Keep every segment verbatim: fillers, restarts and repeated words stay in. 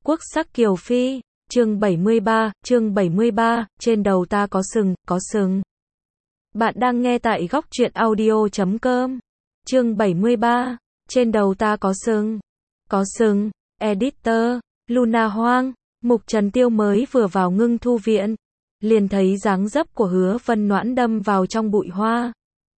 Quốc sắc kiều phi, chương bảy mươi ba, chương bảy mươi ba, trên đầu ta có sừng, có sừng. Bạn đang nghe tại góc truyện audio chấm com. Chương bảy mươi ba, trên đầu ta có sừng, có sừng. Editor, Luna Hoang. Mục Trần Tiêu mới vừa vào Ngưng Thu viện, liền thấy dáng dấp của Hứa Vân Noãn đâm vào trong bụi hoa.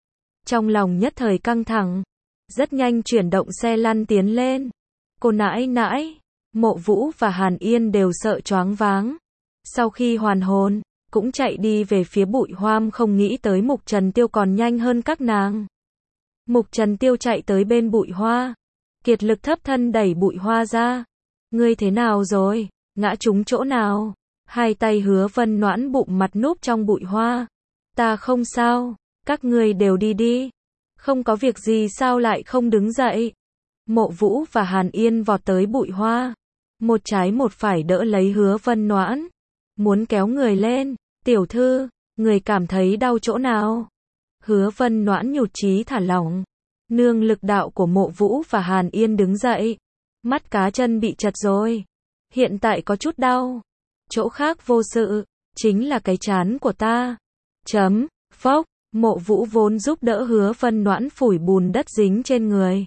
Trong lòng nhất thời căng thẳng, rất nhanh chuyển động xe lăn tiến lên. Cô nãi nãi, Mộ Vũ và Hàn Yên đều sợ choáng váng. Sau khi hoàn hồn, cũng chạy đi về phía bụi hoam, không nghĩ tới Mục Trần Tiêu còn nhanh hơn các nàng. Mục Trần Tiêu chạy tới bên bụi hoa, kiệt lực thấp thân đẩy bụi hoa ra. Ngươi thế nào rồi? Ngã trúng chỗ nào? Hai tay Hứa Vân Noãn bụng mặt núp trong bụi hoa. Ta không sao, các ngươi đều đi đi. Không có việc gì sao lại không đứng dậy? Mộ Vũ và Hàn Yên vọt tới bụi hoa, một trái một phải đỡ lấy Hứa Vân Noãn, muốn kéo người lên. Tiểu thư, người cảm thấy đau chỗ nào? Hứa Vân Noãn nhụt chí thả lỏng, nương lực đạo của Mộ Vũ và Hàn Yên đứng dậy. Mắt cá chân bị chật rồi, hiện tại có chút đau. Chỗ khác vô sự, chính là cái trán của ta. Chấm, phốc. Mộ Vũ vốn giúp đỡ Hứa Vân Noãn phủi bùn đất dính trên người.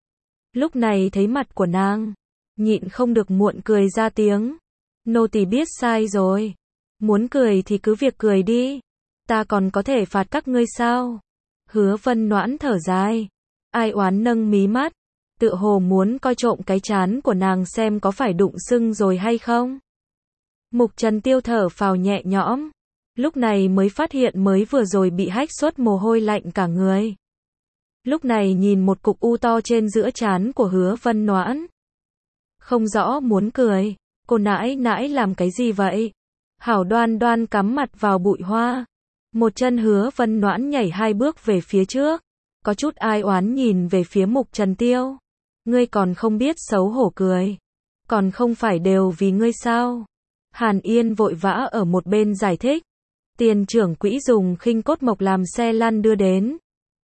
Lúc này thấy mặt của nàng, nhịn không được muộn cười ra tiếng. Nô tỳ biết sai rồi. Muốn cười thì cứ việc cười đi. Ta còn có thể phạt các ngươi sao? Hứa Vân Noãn thở dài, ai oán nâng mí mắt, tựa hồ muốn coi trộm cái trán của nàng xem có phải đụng sưng rồi hay không. Mục Trần Tiêu thở phào nhẹ nhõm, lúc này mới phát hiện mới vừa rồi bị hách xuất mồ hôi lạnh cả người. Lúc này nhìn một cục u to trên giữa trán của Hứa Vân Noãn, không rõ muốn cười. Cô nãi nãi làm cái gì vậy? Hảo đoan đoan cắm mặt vào bụi hoa, một chân Hứa Vân Noãn nhảy hai bước về phía trước, có chút ai oán nhìn về phía Mục Trần Tiêu. Ngươi còn không biết xấu hổ cười, còn không phải đều vì ngươi sao? Hàn Yên vội vã ở một bên giải thích. Tiền trưởng quỹ dùng khinh cốt mộc làm xe lăn đưa đến.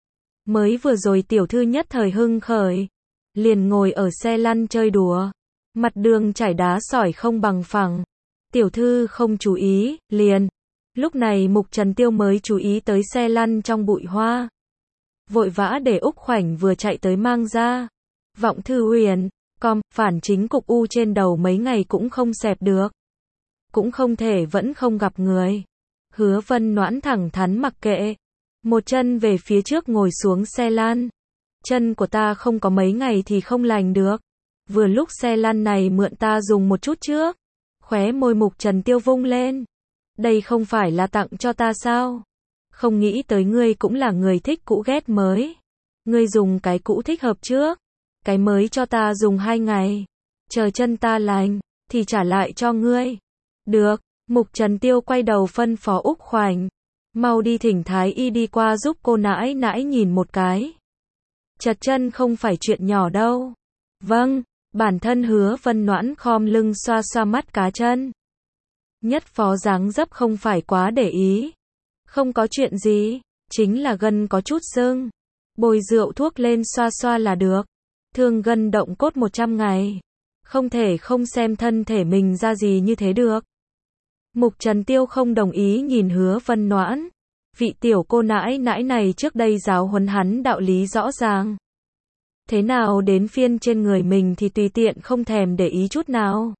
Mới vừa rồi tiểu thư nhất thời hưng khởi, liền ngồi ở xe lăn chơi đùa. Mặt đường trải đá sỏi không bằng phẳng, tiểu thư không chú ý, liền. Lúc này Mục Trần Tiêu mới chú ý tới xe lăn trong bụi hoa. Vội vã để Úc Khoảnh vừa chạy tới mang ra. Vọng Thư Huyền, com, phản chính cục u trên đầu mấy ngày cũng không xẹp được. Cũng không thể vẫn không gặp người. Hứa Vân Noãn thẳng thắn mặc kệ, một chân về phía trước ngồi xuống xe lăn. Chân của ta không có mấy ngày thì không lành được. Vừa lúc xe lăn này mượn ta dùng một chút trước. Khóe môi Mục Trần Tiêu vung lên. Đây không phải là tặng cho ta sao? Không nghĩ tới ngươi cũng là người thích cũ ghét mới. Ngươi dùng cái cũ thích hợp trước, cái mới cho ta dùng hai ngày. Chờ chân ta lành, thì trả lại cho ngươi. Được. Mục Trần Tiêu quay đầu phân phó Úc Khoảnh, mau đi thỉnh Thái Y đi qua giúp cô nãi nãi nhìn một cái. Chật chân không phải chuyện nhỏ đâu. Vâng. Bản thân Hứa Vân Noãn khom lưng xoa xoa mắt cá chân. Nhất phó dáng dấp không phải quá để ý. Không có chuyện gì, chính là gân có chút sưng. Bôi rượu thuốc lên xoa xoa là được. Thương gân động cốt một trăm ngày. Không thể không xem thân thể mình ra gì như thế được. Mục Trần Tiêu không đồng ý nhìn Hứa Vân Noãn. Vị tiểu cô nãi nãi này trước đây giáo huấn hắn đạo lý rõ ràng. Thế nào đến phiên trên người mình thì tùy tiện không thèm để ý chút nào.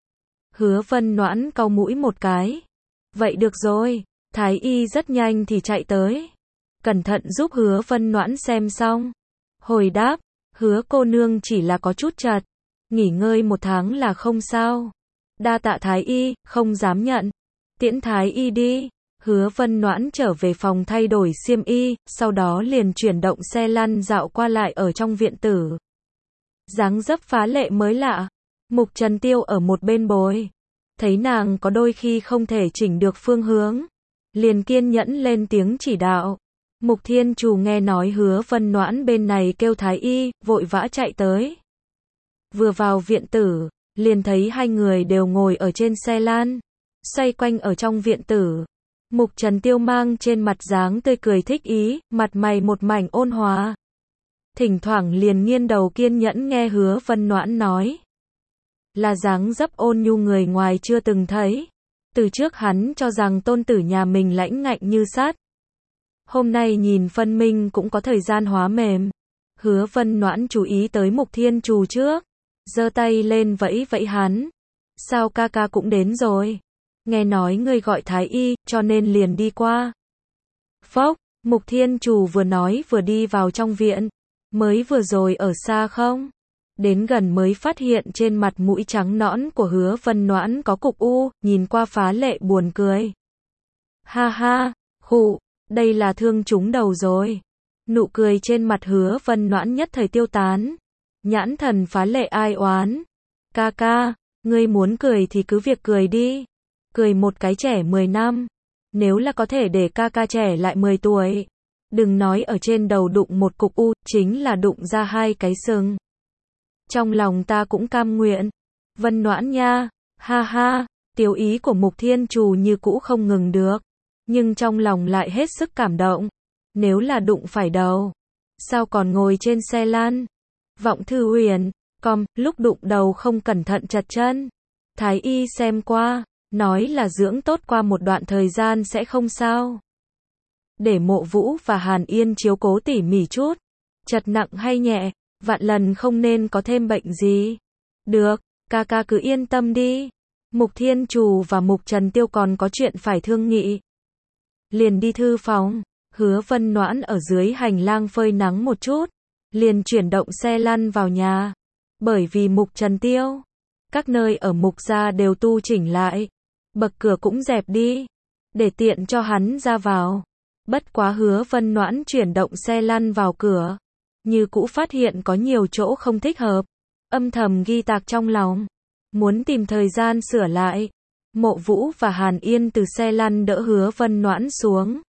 Hứa Vân Noãn cau mũi một cái. Vậy được rồi, Thái Y rất nhanh thì chạy tới. Cẩn thận giúp Hứa Vân Noãn xem xong. Hồi đáp, Hứa cô nương chỉ là có chút chật. Nghỉ ngơi một tháng là không sao. Đa tạ Thái Y, không dám nhận. Tiễn Thái Y đi. Hứa Vân Noãn trở về phòng thay đổi xiêm y, sau đó liền chuyển động xe lăn dạo qua lại ở trong viện tử. Dáng dấp phá lệ mới lạ. Mục Trần Tiêu ở một bên bồi. Thấy nàng có đôi khi không thể chỉnh được phương hướng, liền kiên nhẫn lên tiếng chỉ đạo. Mục Thiên Trù nghe nói Hứa Vân Noãn bên này kêu Thái Y, vội vã chạy tới. Vừa vào viện tử, liền thấy hai người đều ngồi ở trên xe lan, xoay quanh ở trong viện tử. Mục Trần Tiêu mang trên mặt dáng tươi cười thích ý, mặt mày một mảnh ôn hòa. Thỉnh thoảng liền nghiêng đầu kiên nhẫn nghe Hứa Vân Noãn nói. là dáng dấp ôn nhu người ngoài chưa từng thấy. Từ trước hắn cho rằng tôn tử nhà mình lãnh ngạnh như sắt. Hôm nay nhìn phân minh cũng có thời gian hóa mềm. Hứa Vân Noãn chú ý tới Mục Thiên Trù trước, giơ tay lên vẫy vẫy hắn. Sao ca ca cũng đến rồi? Nghe nói ngươi gọi thái y, cho nên liền đi qua. Phốc, Mục Thiên Trù vừa nói vừa đi vào trong viện. Mới vừa rồi ở xa không? Đến gần mới phát hiện trên mặt mũi trắng nõn của Hứa Vân Noãn có cục u, nhìn qua phá lệ buồn cười. Ha ha, khụ, đây là thương trúng đầu rồi. Nụ cười trên mặt Hứa Vân Noãn nhất thời tiêu tán. Nhãn thần phá lệ ai oán. Ca ca, ngươi muốn cười thì cứ việc cười đi. Cười một cái trẻ mười năm. Nếu là có thể để ca ca trẻ lại mười tuổi. Đừng nói ở trên đầu đụng một cục u, chính là đụng ra hai cái sừng. Trong lòng ta cũng cam nguyện. Vân Noãn nha, ha ha, tiểu ý của Mục Thiên Trù như cũ không ngừng được. Nhưng trong lòng lại hết sức cảm động. Nếu là đụng phải đầu, sao còn ngồi trên xe lăn? Vọng Thư Huyền, com, lúc đụng đầu không cẩn thận chật chân. Thái y xem qua, nói là dưỡng tốt qua một đoạn thời gian sẽ không sao. Để Mộ Vũ và Hàn Yên chiếu cố tỉ mỉ chút. Chật nặng hay nhẹ, vạn lần không nên có thêm bệnh gì. Được, ca ca cứ yên tâm đi. Mục Thiên Trù và Mục Trần Tiêu còn có chuyện phải thương nghị. Liền đi thư phòng. Hứa Vân Noãn ở dưới hành lang phơi nắng một chút, liền chuyển động xe lăn vào nhà. Bởi vì Mục Trần Tiêu, các nơi ở Mục gia đều tu chỉnh lại, bậc cửa cũng dẹp đi, để tiện cho hắn ra vào. Bất quá Hứa Vân Noãn chuyển động xe lăn vào cửa, như cũ phát hiện có nhiều chỗ không thích hợp, âm thầm ghi tạc trong lòng, muốn tìm thời gian sửa lại. Mộ Vũ và Hàn Yên từ xe lăn đỡ Hứa Vân Noãn xuống.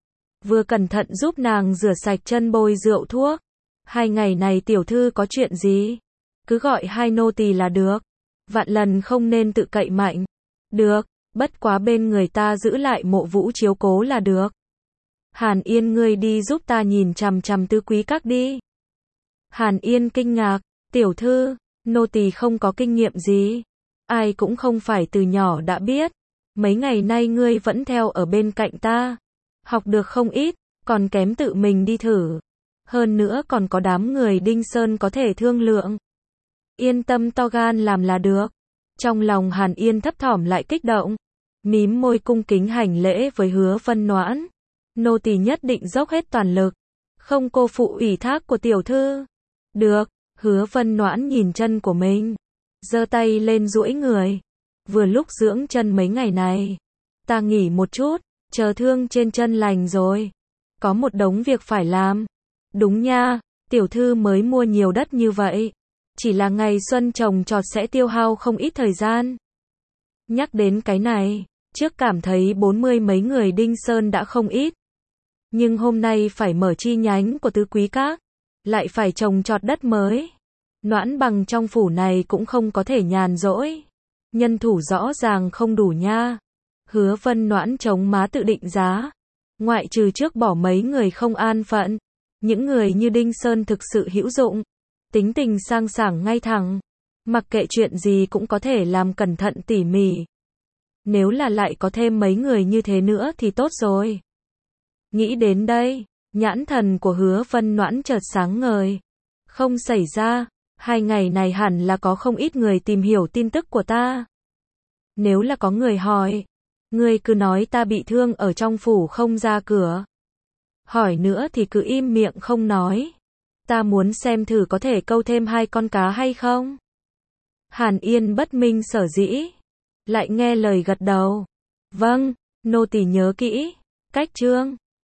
Vừa cẩn thận giúp nàng rửa sạch chân bôi rượu thuốc. Hai ngày này tiểu thư có chuyện gì? Cứ gọi hai nô tỳ là được. Vạn lần không nên tự cậy mạnh. Được, bất quá bên người ta giữ lại Mộ Vũ chiếu cố là được. Hàn Yên ngươi đi giúp ta nhìn chằm chằm Tứ Quý Các đi. Hàn Yên kinh ngạc, tiểu thư, nô tỳ không có kinh nghiệm gì. Ai cũng không phải từ nhỏ đã biết. Mấy ngày nay ngươi vẫn theo ở bên cạnh ta. Học được không ít, còn kém tự mình đi thử. Hơn nữa còn có đám người Đinh Sơn có thể thương lượng. Yên tâm to gan làm là được. Trong lòng Hàn Yên thấp thỏm lại kích động. Mím môi cung kính hành lễ với Hứa Vân Noãn. Nô tỳ nhất định dốc hết toàn lực. Không cô phụ ủy thác của tiểu thư. Được, Hứa Vân Noãn nhìn chân của mình. Giơ tay lên duỗi người. Vừa lúc dưỡng chân mấy ngày này. Ta nghỉ một chút. Chờ thương trên chân lành rồi. Có một đống việc phải làm. Đúng nha, tiểu thư mới mua nhiều đất như vậy. Chỉ là ngày xuân trồng trọt sẽ tiêu hao không ít thời gian. Nhắc đến cái này, trước cảm thấy bốn mươi mấy người Đinh Sơn đã không ít. Nhưng hôm nay phải mở chi nhánh của Tứ Quý Các. Lại phải trồng trọt đất mới. Noãn bằng trong phủ này cũng không có thể nhàn rỗi. Nhân thủ rõ ràng không đủ nha. Hứa Vân Noãn chống má tự định giá. Ngoại trừ trước bỏ mấy người không an phận. Những người như Đinh Sơn thực sự hữu dụng. Tính tình sang sảng ngay thẳng. Mặc kệ chuyện gì cũng có thể làm cẩn thận tỉ mỉ. Nếu là lại có thêm mấy người như thế nữa thì tốt rồi. Nghĩ đến đây, nhãn thần của Hứa Vân Noãn chợt sáng ngời. Không xảy ra, hai ngày này hẳn là có không ít người tìm hiểu tin tức của ta. Nếu là có người hỏi, ngươi cứ nói ta bị thương ở trong phủ không ra cửa. Hỏi nữa thì cứ im miệng không nói. Ta muốn xem thử có thể câu thêm hai con cá hay không. Hàn Yên bất minh sở dĩ. Lại nghe lời gật đầu. Vâng, nô tỳ nhớ kỹ. Cách chương